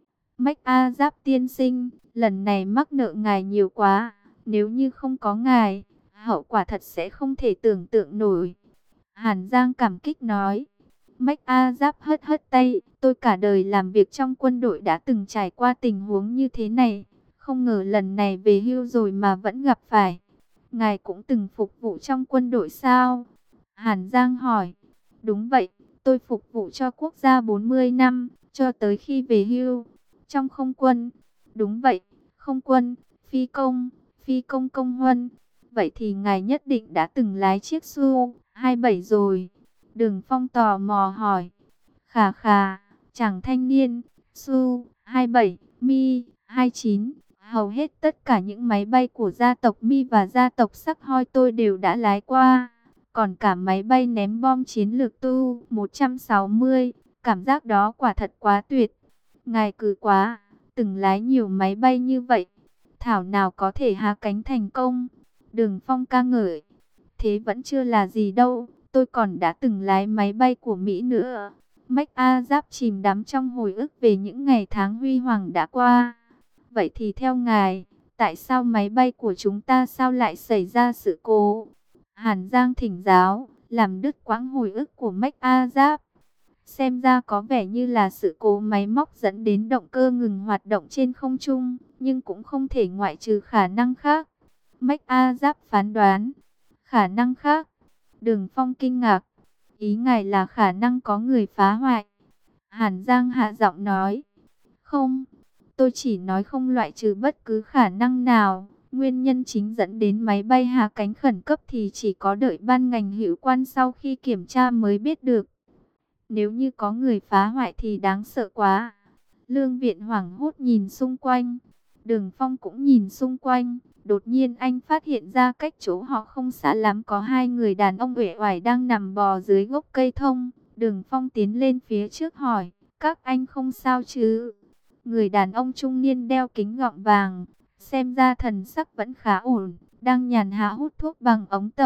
Mekazap tiên sinh, lần này mắc nợ ngài nhiều quá. Nếu như không có ngài, hậu quả thật sẽ không thể tưởng tượng nổi. Hàn Giang cảm kích nói. Mekazap hất hất tay. Tôi cả đời làm việc trong quân đội đã từng trải qua tình huống như thế này. Không ngờ lần này về hưu rồi mà vẫn gặp phải. Ngài cũng từng phục vụ trong quân đội sao? Hàn Giang hỏi. Đúng vậy, tôi phục vụ cho quốc gia bốn mươi năm, cho tới khi về hưu. Trong không quân. Đúng vậy, không quân, phi công, phi công công huân. Vậy thì ngài nhất định đã từng lái chiếc Su hai bảy rồi. Đường Phong tò mò hỏi. Khà khà, chàng thanh niên, Su hai bảy, Mi hai chín. Hầu hết tất cả những máy bay của gia tộc Mi và gia tộc Sắc Hoi tôi đều đã lái qua. Còn cả máy bay ném bom chiến lược Tu một trăm sáu mươi, cảm giác đó quả thật quá tuyệt. Ngài cứ quá, từng lái nhiều máy bay như vậy, thảo nào có thể hạ cánh thành công. Đường Phong ca ngợi. Thế vẫn chưa là gì đâu, tôi còn đã từng lái máy bay của Mỹ nữa. Mekazap chìm đắm trong hồi ức về những ngày tháng huy hoàng đã qua. Vậy thì theo ngài, tại sao máy bay của chúng ta sao lại xảy ra sự cố? Hàn Giang thỉnh giáo, làm đứt quãng hồi ức của Mekazap. Xem ra có vẻ như là sự cố máy móc dẫn đến động cơ ngừng hoạt động trên không trung, nhưng cũng không thể ngoại trừ khả năng khác. Mekazap phán đoán, khả năng khác. Đường Phong kinh ngạc, ý ngài là khả năng có người phá hoại. Hàn Giang hạ giọng nói, không, tôi chỉ nói không loại trừ bất cứ khả năng nào. Nguyên nhân chính dẫn đến máy bay hạ cánh khẩn cấp thì chỉ có đợi ban ngành hữu quan sau khi kiểm tra mới biết được. Nếu như có người phá hoại thì đáng sợ quá. Lương Viện hoảng hốt nhìn xung quanh. Đường Phong cũng nhìn xung quanh. Đột nhiên anh phát hiện ra cách chỗ họ không xa lắm có hai người đàn ông uể oải đang nằm bò dưới gốc cây thông. Đường Phong tiến lên phía trước hỏi, các anh không sao chứ? Người đàn ông trung niên đeo kính gọng vàng, xem ra thần sắc vẫn khá ổn, đang nhàn hạ hút thuốc bằng ống tẩu.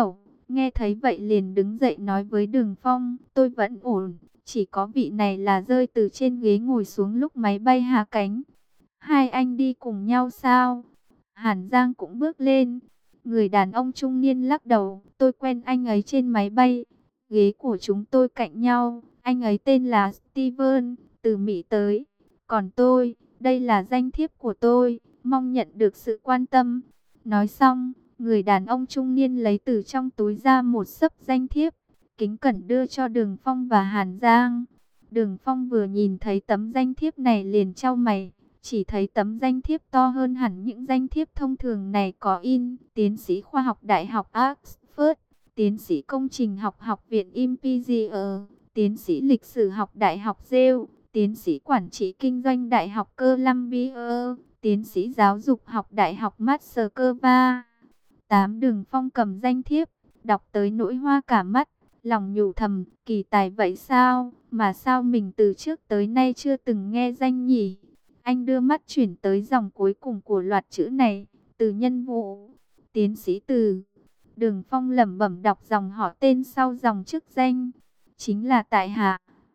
Nghe thấy vậy liền đứng dậy nói với Đường Phong, tôi vẫn ổn, chỉ có vị này là rơi từ trên ghế ngồi xuống lúc máy bay hạ cánh. Hai anh đi cùng nhau sao? Hàn Giang cũng bước lên. Người đàn ông trung niên lắc đầu, tôi quen anh ấy trên máy bay. Ghế của chúng tôi cạnh nhau, anh ấy tên là Steven, từ Mỹ tới. Còn tôi, đây là danh thiếp của tôi, mong nhận được sự quan tâm. Nói xong, người đàn ông trung niên lấy từ trong túi ra một xấp danh thiếp, kính cẩn đưa cho Đường Phong và Hàn Giang. Đường Phong vừa nhìn thấy tấm danh thiếp này liền chau mày, chỉ thấy tấm danh thiếp to hơn hẳn những danh thiếp thông thường này có in, tiến sĩ khoa học Đại học Oxford, tiến sĩ công trình học Học viện Imperial, tiến sĩ lịch sử học Đại học Yale, tiến sĩ quản trị kinh doanh Đại học Columbia, tiến sĩ giáo dục học Đại học Moscow. Tám Đường Phong cầm danh thiếp, đọc tới nỗi hoa cả mắt, lòng nhủ thầm, kỳ tài vậy sao, mà sao mình từ trước tới nay chưa từng nghe danh nhỉ? Anh đưa mắt chuyển tới dòng cuối cùng của loạt chữ này, Từ Nhân Vũ, tiến sĩ Từ. Đường Phong lẩm bẩm đọc dòng họ tên sau dòng chức danh, chính là tại hạ.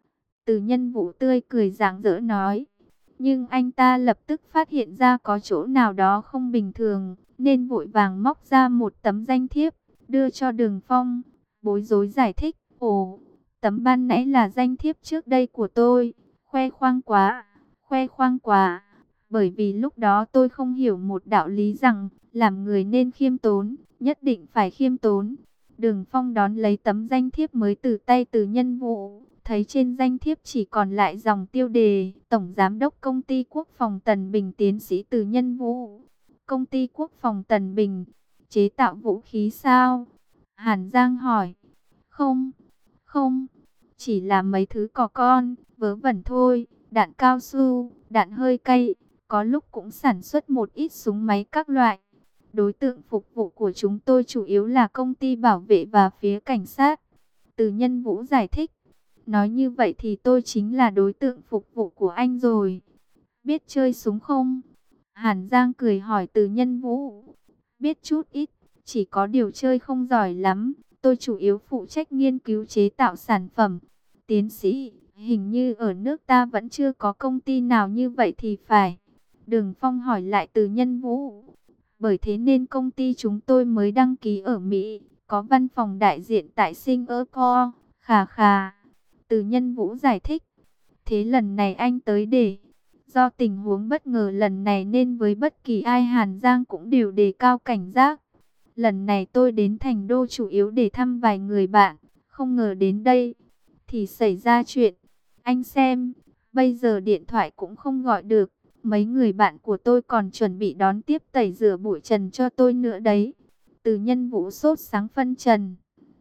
Từ Nhân Vũ tươi cười rạng rỡ nói, nhưng anh ta lập tức phát hiện ra có chỗ nào đó không bình thường, nên vội vàng móc ra một tấm danh thiếp, đưa cho Đường Phong, bối rối giải thích, ồ, tấm ban nãy là danh thiếp trước đây của tôi, khoe khoang quá, khoe khoang quá, bởi vì lúc đó tôi không hiểu một đạo lý rằng, làm người nên khiêm tốn, nhất định phải khiêm tốn. Đường Phong đón lấy tấm danh thiếp mới từ tay Từ Nhân Vũ, thấy trên danh thiếp chỉ còn lại dòng tiêu đề, Tổng Giám đốc Công ty Quốc phòng Tần Bình tiến sĩ Từ Nhân Vũ. Công ty Quốc phòng Tần Bình, chế tạo vũ khí sao? Hàn Giang hỏi. Không, không, chỉ là mấy thứ cò con, vớ vẩn thôi, đạn cao su, đạn hơi cay, có lúc cũng sản xuất một ít súng máy các loại. Đối tượng phục vụ của chúng tôi chủ yếu là công ty bảo vệ và phía cảnh sát. Từ Nhân Vũ giải thích. Nói như vậy thì tôi chính là đối tượng phục vụ của anh rồi. Biết chơi súng không? Hàn Giang cười hỏi Từ Nhân Vũ. Biết chút ít, chỉ có điều chơi không giỏi lắm. Tôi chủ yếu phụ trách nghiên cứu chế tạo sản phẩm. Tiến sĩ, hình như ở nước ta vẫn chưa có công ty nào như vậy thì phải. Đường Phong hỏi lại Từ Nhân Vũ. Bởi thế nên công ty chúng tôi mới đăng ký ở Mỹ, có văn phòng đại diện tại Singapore. Khà khà. Từ Nhân Vũ giải thích. Thế lần này anh tới để... Do tình huống bất ngờ lần này nên với bất kỳ ai Hàn Giang cũng đều đề cao cảnh giác. Lần này tôi đến Thành Đô chủ yếu để thăm vài người bạn. Không ngờ đến đây thì xảy ra chuyện. Anh xem, bây giờ điện thoại cũng không gọi được. Mấy người bạn của tôi còn chuẩn bị đón tiếp tẩy rửa bụi trần cho tôi nữa đấy. Từ Nhân Vũ sốt sáng phân trần.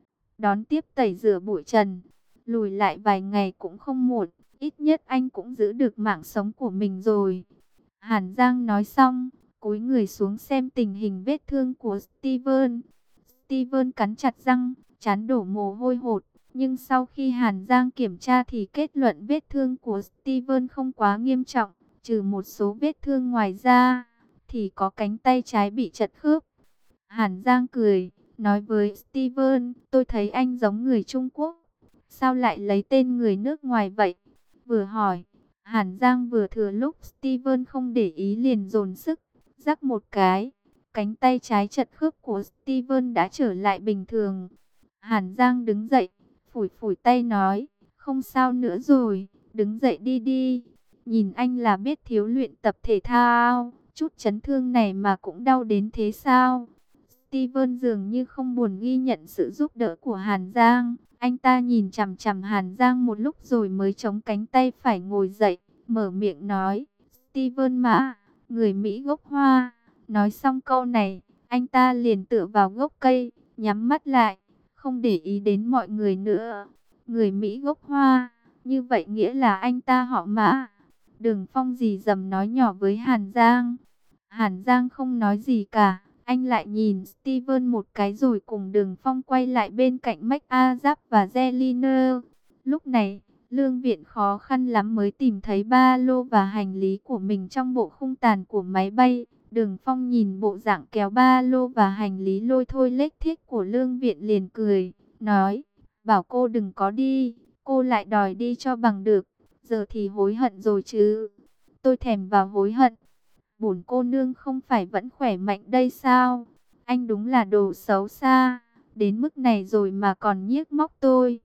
Đón tiếp tẩy rửa bụi trần, lùi lại vài ngày cũng không muộn. Ít nhất anh cũng giữ được mạng sống của mình rồi. Hàn Giang nói xong, cúi người xuống xem tình hình vết thương của Steven. Steven cắn chặt răng, trán đổ mồ hôi hột. Nhưng sau khi Hàn Giang kiểm tra thì kết luận vết thương của Steven không quá nghiêm trọng. Trừ một số vết thương ngoài ra, thì có cánh tay trái bị chật khớp. Hàn Giang cười, nói với Steven, tôi thấy anh giống người Trung Quốc. Sao lại lấy tên người nước ngoài vậy? Vừa hỏi, Hàn Giang vừa thừa lúc Steven không để ý liền dồn sức, rắc một cái. Cánh tay trái chật khớp của Steven đã trở lại bình thường. Hàn Giang đứng dậy, phủi phủi tay nói, không sao nữa rồi, đứng dậy đi đi. Nhìn anh là biết thiếu luyện tập thể thao, chút chấn thương này mà cũng đau đến thế sao? Steven dường như không buồn ghi nhận sự giúp đỡ của Hàn Giang. Anh ta nhìn chằm chằm Hàn Giang một lúc rồi mới chống cánh tay phải ngồi dậy, mở miệng nói, Steven mà, người Mỹ gốc Hoa. Nói xong câu này, anh ta liền tựa vào gốc cây, nhắm mắt lại, không để ý đến mọi người nữa. Người Mỹ gốc Hoa, như vậy nghĩa là anh ta họ Mã. Đường Phong rì rầm nói nhỏ với Hàn Giang. Hàn Giang không nói gì cả. Anh lại nhìn Steven một cái rồi cùng Đường Phong quay lại bên cạnh McAzap và Zeliner. Lúc này, Lương Viện khó khăn lắm mới tìm thấy ba lô và hành lý của mình trong bộ khung tàn của máy bay. Đường Phong nhìn bộ dạng kéo ba lô và hành lý lôi thôi lếch thếch của Lương Viện liền cười, nói, bảo cô đừng có đi, cô lại đòi đi cho bằng được, giờ thì hối hận rồi chứ. Tôi thèm vào hối hận, bổn cô nương không phải vẫn khỏe mạnh đây sao? Anh đúng là đồ xấu xa, đến mức này rồi mà còn nhiếc móc tôi.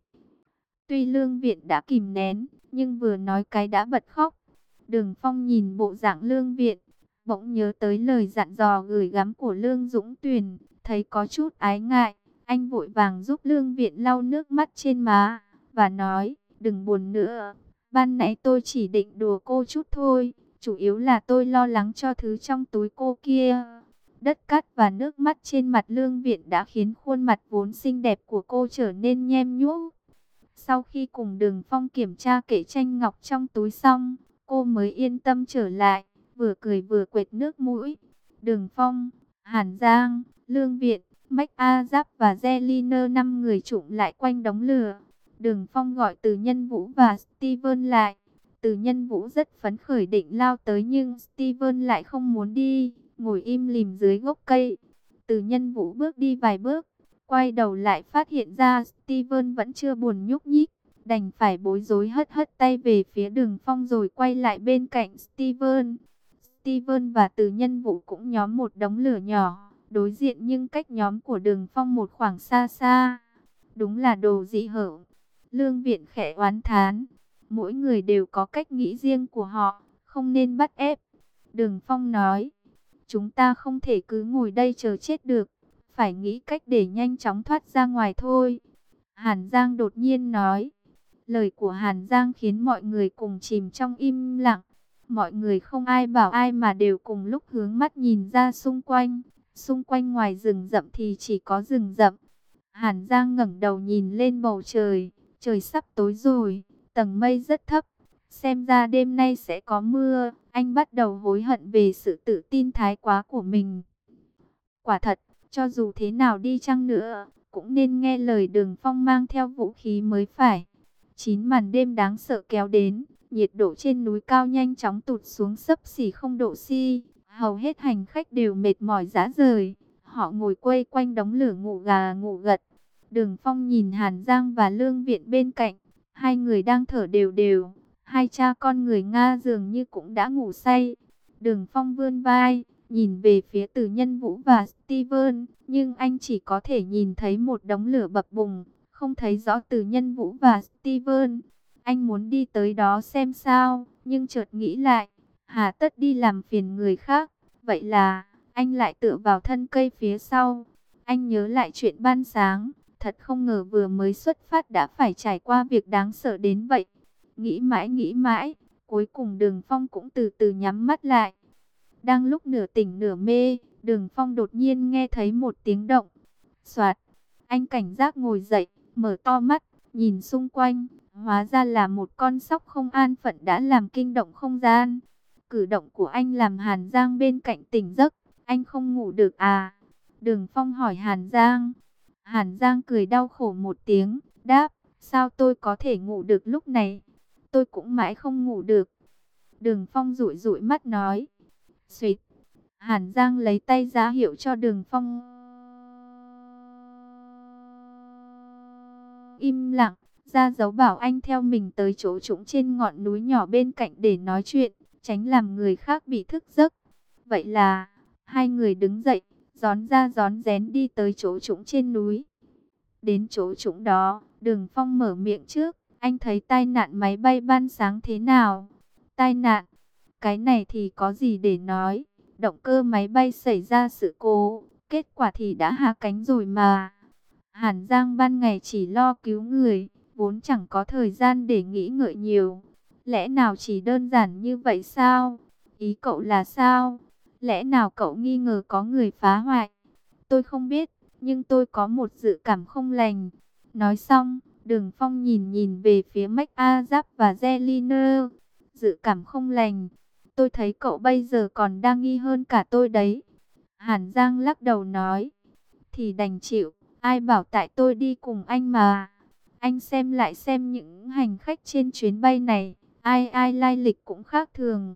Tuy Lương Viện đã kìm nén, nhưng vừa nói cái đã bật khóc. Đường Phong nhìn bộ dạng Lương Viện, bỗng nhớ tới lời dặn dò gửi gắm của Lương Dũng Tuyền, thấy có chút ái ngại. Anh vội vàng giúp Lương Viện lau nước mắt trên má, và nói, đừng buồn nữa. Ban nãy tôi chỉ định đùa cô chút thôi, chủ yếu là tôi lo lắng cho thứ trong túi cô kia. Đất cát và nước mắt trên mặt Lương Viện đã khiến khuôn mặt vốn xinh đẹp của cô trở nên nhem nhuốc. Sau khi cùng Đường Phong kiểm tra kệ tranh ngọc trong túi xong, cô mới yên tâm trở lại, vừa cười vừa quệt nước mũi. Đường Phong, Hàn Giang, Lương Viện, Mách A Giáp và Zeliner năm người trụm lại quanh đống lửa. Đường Phong gọi Từ Nhân Vũ và Steven lại. Từ Nhân Vũ rất phấn khởi định lao tới nhưng Steven lại không muốn đi, ngồi im lìm dưới gốc cây. Từ Nhân Vũ bước đi vài bước, quay đầu lại phát hiện ra Steven vẫn chưa buồn nhúc nhích, đành phải bối rối hất hất tay về phía Đường Phong rồi quay lại bên cạnh Steven. Steven và Từ Nhân Vũ cũng nhóm một đống lửa nhỏ, đối diện nhưng cách nhóm của Đường Phong một khoảng xa xa. Đúng là đồ dị hợm. Lương Viện khẽ oán thán, mỗi người đều có cách nghĩ riêng của họ, không nên bắt ép. Đường Phong nói, chúng ta không thể cứ ngồi đây chờ chết được, phải nghĩ cách để nhanh chóng thoát ra ngoài thôi. Hàn Giang đột nhiên nói. Lời của Hàn Giang khiến mọi người cùng chìm trong im lặng. Mọi người không ai bảo ai mà đều cùng lúc hướng mắt nhìn ra xung quanh. Xung quanh ngoài rừng rậm thì chỉ có rừng rậm. Hàn Giang ngẩng đầu nhìn lên bầu trời. Trời sắp tối rồi, tầng mây rất thấp. Xem ra đêm nay sẽ có mưa. Anh bắt đầu hối hận về sự tự tin thái quá của mình. Quả thật, cho dù thế nào đi chăng nữa, cũng nên nghe lời Đường Phong mang theo vũ khí mới phải. Chín màn đêm đáng sợ kéo đến, nhiệt độ trên núi cao nhanh chóng tụt xuống xấp xỉ không độ C. Hầu hết hành khách đều mệt mỏi rã rời, họ ngồi quây quanh đống lửa ngủ gà ngủ gật. Đường Phong nhìn Hàn Giang và Lương Viện bên cạnh, hai người đang thở đều đều, hai cha con người Nga dường như cũng đã ngủ say. Đường Phong vươn vai, nhìn về phía Từ Nhân Vũ và Steven, nhưng anh chỉ có thể nhìn thấy một đống lửa bập bùng, không thấy rõ Từ Nhân Vũ và Steven. Anh muốn đi tới đó xem sao, nhưng chợt nghĩ lại, hà tất đi làm phiền người khác. Vậy là, anh lại tựa vào thân cây phía sau. Anh nhớ lại chuyện ban sáng, thật không ngờ vừa mới xuất phát đã phải trải qua việc đáng sợ đến vậy. Nghĩ mãi nghĩ mãi, cuối cùng Đường Phong cũng từ từ nhắm mắt lại. Đang lúc nửa tỉnh nửa mê, Đường Phong đột nhiên nghe thấy một tiếng động. Soạt, anh cảnh giác ngồi dậy, mở to mắt, nhìn xung quanh, hóa ra là một con sóc không an phận đã làm kinh động không gian. Cử động của anh làm Hàn Giang bên cạnh tỉnh giấc, anh không ngủ được à? Đường Phong hỏi Hàn Giang. Hàn Giang cười đau khổ một tiếng, đáp, sao tôi có thể ngủ được lúc này? Tôi cũng mãi không ngủ được. Đường Phong dụi dụi mắt nói. Xuyệt. Hàn Giang lấy tay ra hiệu cho Đường Phong im lặng, ra dấu bảo anh theo mình tới chỗ trũng trên ngọn núi nhỏ bên cạnh để nói chuyện, tránh làm người khác bị thức giấc. Vậy là, hai người đứng dậy, rón ra rón rén đi tới chỗ trũng trên núi. Đến chỗ trũng đó, Đường Phong mở miệng trước, anh thấy tai nạn máy bay ban sáng thế nào? Tai nạn? Cái này thì có gì để nói, động cơ máy bay xảy ra sự cố, kết quả thì đã hạ cánh rồi mà. Hàn Giang ban ngày chỉ lo cứu người, vốn chẳng có thời gian để nghĩ ngợi nhiều. Lẽ nào chỉ đơn giản như vậy sao? Ý cậu là sao? Lẽ nào cậu nghi ngờ có người phá hoại? Tôi không biết, nhưng tôi có một dự cảm không lành. Nói xong, Đường Phong nhìn nhìn về phía Mách A Giáp và Zeliner. Dự cảm không lành. Tôi thấy cậu bây giờ còn đang nghi hơn cả tôi đấy. Hàn Giang lắc đầu nói. Thì đành chịu, ai bảo tại tôi đi cùng anh mà. Anh xem lại xem những hành khách trên chuyến bay này, ai ai lai lịch cũng khác thường.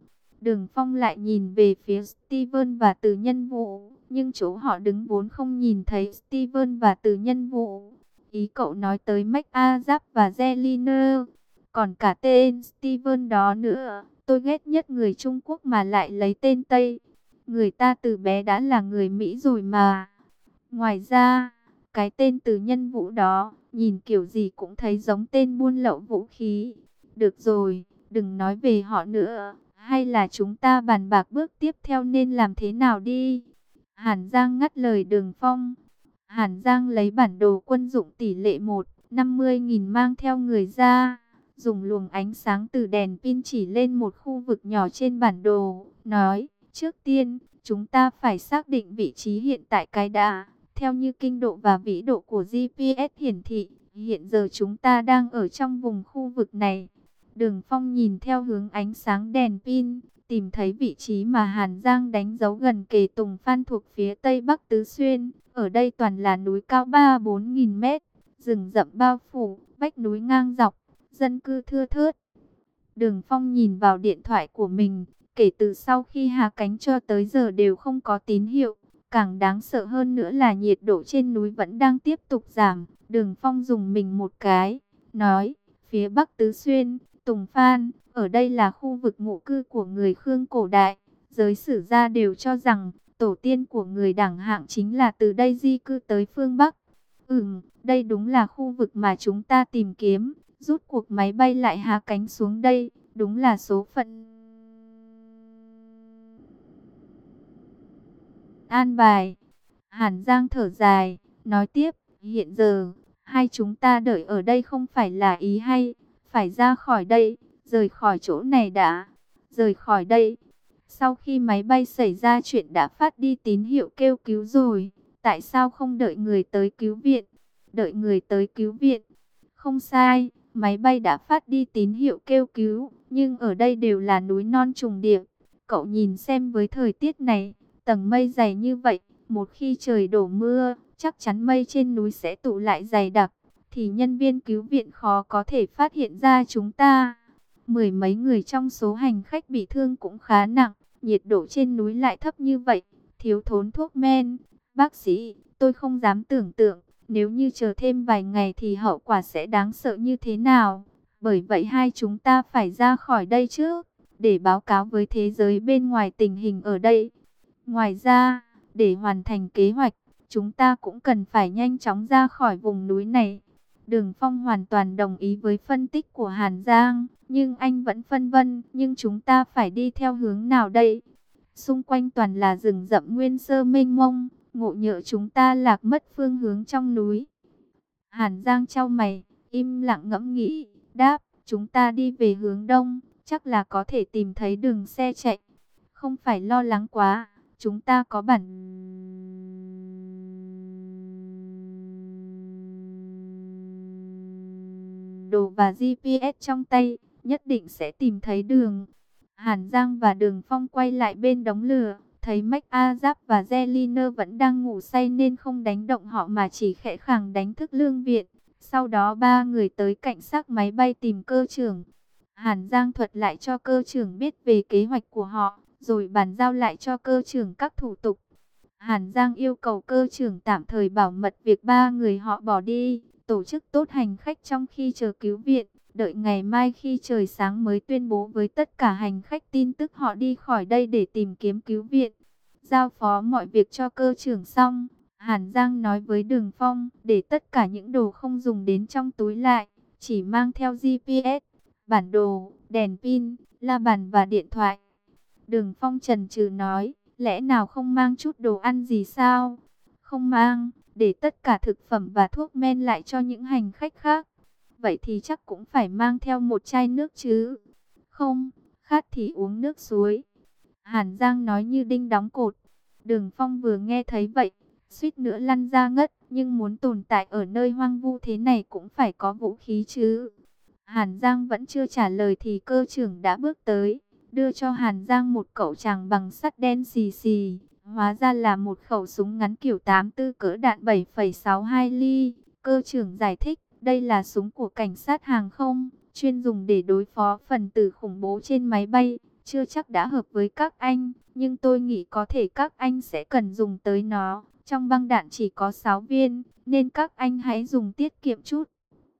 Đường Phong lại nhìn về phía Steven và Từ Nhân Vũ, nhưng chỗ họ đứng vốn không nhìn thấy Steven và Từ Nhân Vũ. Ý cậu nói tới MacAzap và Zeliner, còn cả tên Steven đó nữa. Tôi ghét nhất người Trung Quốc mà lại lấy tên Tây. Người ta từ bé đã là người Mỹ rồi mà. Ngoài ra, cái tên Từ Nhân Vũ đó, nhìn kiểu gì cũng thấy giống tên buôn lậu vũ khí. Được rồi, đừng nói về họ nữa. Hay là chúng ta bàn bạc bước tiếp theo nên làm thế nào đi? Hàn Giang ngắt lời Đường Phong. Hàn Giang lấy bản đồ quân dụng tỷ lệ một, năm mươi nghìn mang theo người ra. Dùng luồng ánh sáng từ đèn pin chỉ lên một khu vực nhỏ trên bản đồ. Nói, trước tiên, chúng ta phải xác định vị trí hiện tại cái đã. Theo như kinh độ và vĩ độ của giê pê ét hiển thị, hiện giờ chúng ta đang ở trong vùng khu vực này. Đường Phong nhìn theo hướng ánh sáng đèn pin, tìm thấy vị trí mà Hàn Giang đánh dấu gần kề Tùng Phan thuộc phía tây bắc Tứ Xuyên. Ở đây toàn là núi cao ba bốn nghìn mét, rừng rậm bao phủ, vách núi ngang dọc, dân cư thưa thớt. Đường Phong nhìn vào điện thoại của mình, kể từ sau khi hạ cánh cho tới giờ đều không có tín hiệu. Càng đáng sợ hơn nữa là nhiệt độ trên núi vẫn đang tiếp tục giảm. Đường Phong dùng mình một cái, nói, phía bắc Tứ Xuyên, Tùng Phan, ở đây là khu vực ngụ cư của người Khương cổ đại. Giới sử gia đều cho rằng, tổ tiên của người Đảng Hạng chính là từ đây di cư tới phương Bắc. Ừm, đây đúng là khu vực mà chúng ta tìm kiếm. Rút cuộc máy bay lại hạ cánh xuống đây, đúng là số phận an bài. Hàn Giang thở dài, nói tiếp, hiện giờ, hai chúng ta đợi ở đây không phải là ý hay, phải ra khỏi đây, rời khỏi chỗ này đã, rời khỏi đây. Sau khi máy bay xảy ra chuyện đã phát đi tín hiệu kêu cứu rồi, tại sao không đợi người tới cứu viện? Đợi người tới cứu viện, không sai, máy bay đã phát đi tín hiệu kêu cứu, nhưng ở đây đều là núi non trùng điệp. Cậu nhìn xem với thời tiết này, tầng mây dày như vậy, một khi trời đổ mưa, chắc chắn mây trên núi sẽ tụ lại dày đặc, thì nhân viên cứu viện khó có thể phát hiện ra chúng ta. Mười mấy người trong số hành khách bị thương cũng khá nặng, nhiệt độ trên núi lại thấp như vậy, thiếu thốn thuốc men. Bác sĩ, tôi không dám tưởng tượng, nếu như chờ thêm vài ngày thì hậu quả sẽ đáng sợ như thế nào. Bởi vậy hai chúng ta phải ra khỏi đây trước, để báo cáo với thế giới bên ngoài tình hình ở đây. Ngoài ra, để hoàn thành kế hoạch, chúng ta cũng cần phải nhanh chóng ra khỏi vùng núi này. Đường Phong hoàn toàn đồng ý với phân tích của Hàn Giang, nhưng anh vẫn phân vân, nhưng chúng ta phải đi theo hướng nào đây? Xung quanh toàn là rừng rậm nguyên sơ mênh mông, ngộ nhỡ chúng ta lạc mất phương hướng trong núi. Hàn Giang chau mày, im lặng ngẫm nghĩ, đáp, chúng ta đi về hướng đông, chắc là có thể tìm thấy đường xe chạy. Không phải lo lắng quá, chúng ta có bản đồ và giê pê ét trong tay, nhất định sẽ tìm thấy đường. Hàn Giang và Đường Phong quay lại bên đống lửa, thấy MacAzap và Zeliner vẫn đang ngủ say nên không đánh động họ mà chỉ khẽ khàng đánh thức Lương Viện. Sau đó ba người tới cạnh xác máy bay tìm cơ trưởng. Hàn Giang thuật lại cho cơ trưởng biết về kế hoạch của họ, rồi bàn giao lại cho cơ trưởng các thủ tục. Hàn Giang yêu cầu cơ trưởng tạm thời bảo mật việc ba người họ bỏ đi, tổ chức tốt hành khách trong khi chờ cứu viện, đợi ngày mai khi trời sáng mới tuyên bố với tất cả hành khách tin tức họ đi khỏi đây để tìm kiếm cứu viện. Giao phó mọi việc cho cơ trưởng xong, Hàn Giang nói với Đường Phong để tất cả những đồ không dùng đến trong túi lại, chỉ mang theo giê pê ét, bản đồ, đèn pin, la bàn và điện thoại. Đường Phong chần chừ nói, lẽ nào không mang chút đồ ăn gì sao? Không mang, để tất cả thực phẩm và thuốc men lại cho những hành khách khác. Vậy thì chắc cũng phải mang theo một chai nước chứ. Không, khát thì uống nước suối. Hàn Giang nói như đinh đóng cột. Đường Phong vừa nghe thấy vậy, suýt nữa lăn ra ngất, nhưng muốn tồn tại ở nơi hoang vu thế này cũng phải có vũ khí chứ. Hàn Giang vẫn chưa trả lời thì cơ trưởng đã bước tới, đưa cho Hàn Giang một cậu tràng bằng sắt đen xì xì. Hóa ra là một khẩu súng ngắn kiểu tám tư cỡ đạn bảy phẩy sáu hai ly. Cơ trưởng giải thích, đây là súng của cảnh sát hàng không, chuyên dùng để đối phó phần tử khủng bố trên máy bay. chưa chắc đã hợp với các anh, nhưng tôi nghĩ có thể các anh sẽ cần dùng tới nó. Trong băng đạn chỉ có sáu viên, nên các anh hãy dùng tiết kiệm chút.